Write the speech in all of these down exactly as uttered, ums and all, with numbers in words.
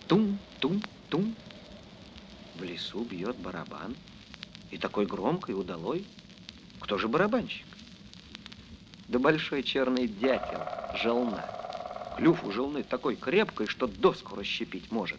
Тум-тум-тум. В лесу бьет барабан. И такой громкий, удалой. Кто же барабанщик? Да большой черный дятел, желна. Клюв у желны такой крепкий, что доску расщепить может.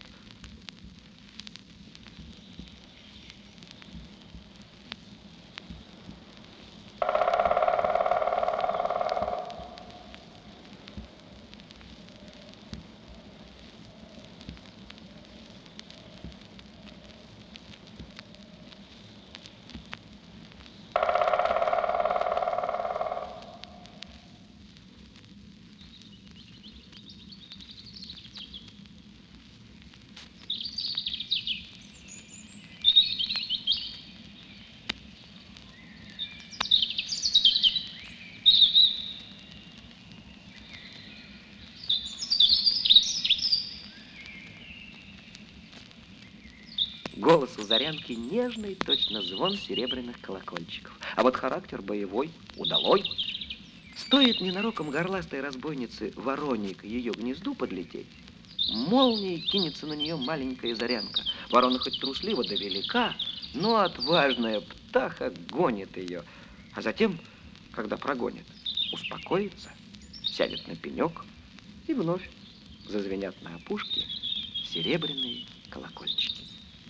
Голос у Зарянки нежный, точно звон серебряных колокольчиков. А вот характер боевой, удалой. Стоит ненароком горластой разбойнице Вороне к ее гнезду подлететь, молнией кинется на нее маленькая Зарянка. Ворона хоть труслива да велика, но отважная птаха гонит ее. А затем, когда прогонит, успокоится, сядет на пенек, и вновь зазвенят на опушке серебряные колокольчики.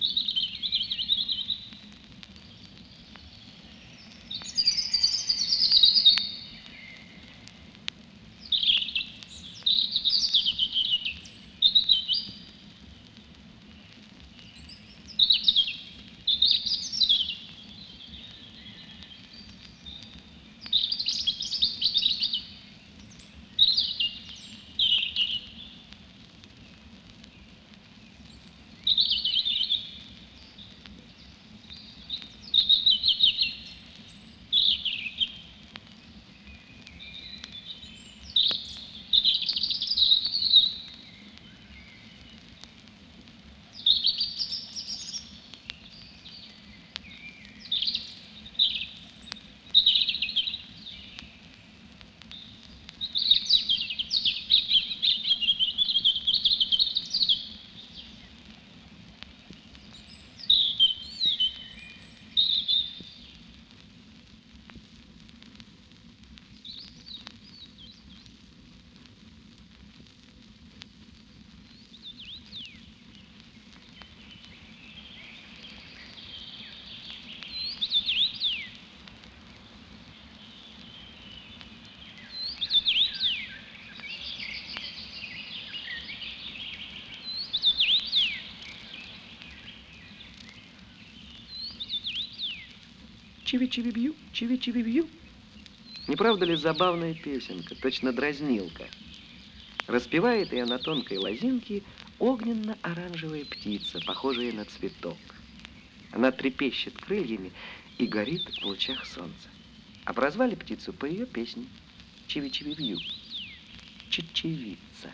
Чиви-чиви-бью, чиви-чиви-бью. Не правда ли забавная песенка, точно дразнилка? Распевает ее на тонкой лозинке огненно-оранжевая птица, похожая на цветок. Она трепещет крыльями и горит в лучах солнца. А прозвали птицу по ее песне Чиви-чиви-бью. Чечевица.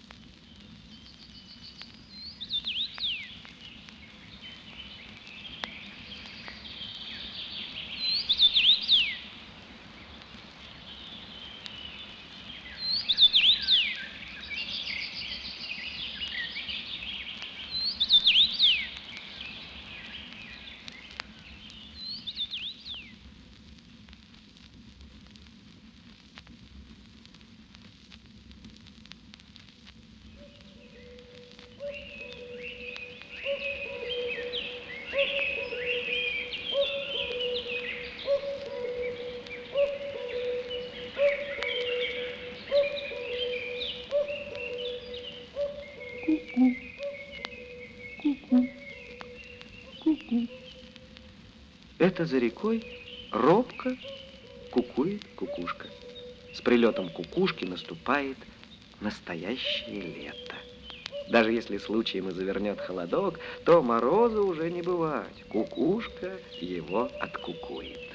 Это за рекой робко кукует кукушка. С прилетом кукушки наступает настоящее лето. Даже если случаем и завернет холодок, то мороза уже не бывать. Кукушка его откукует.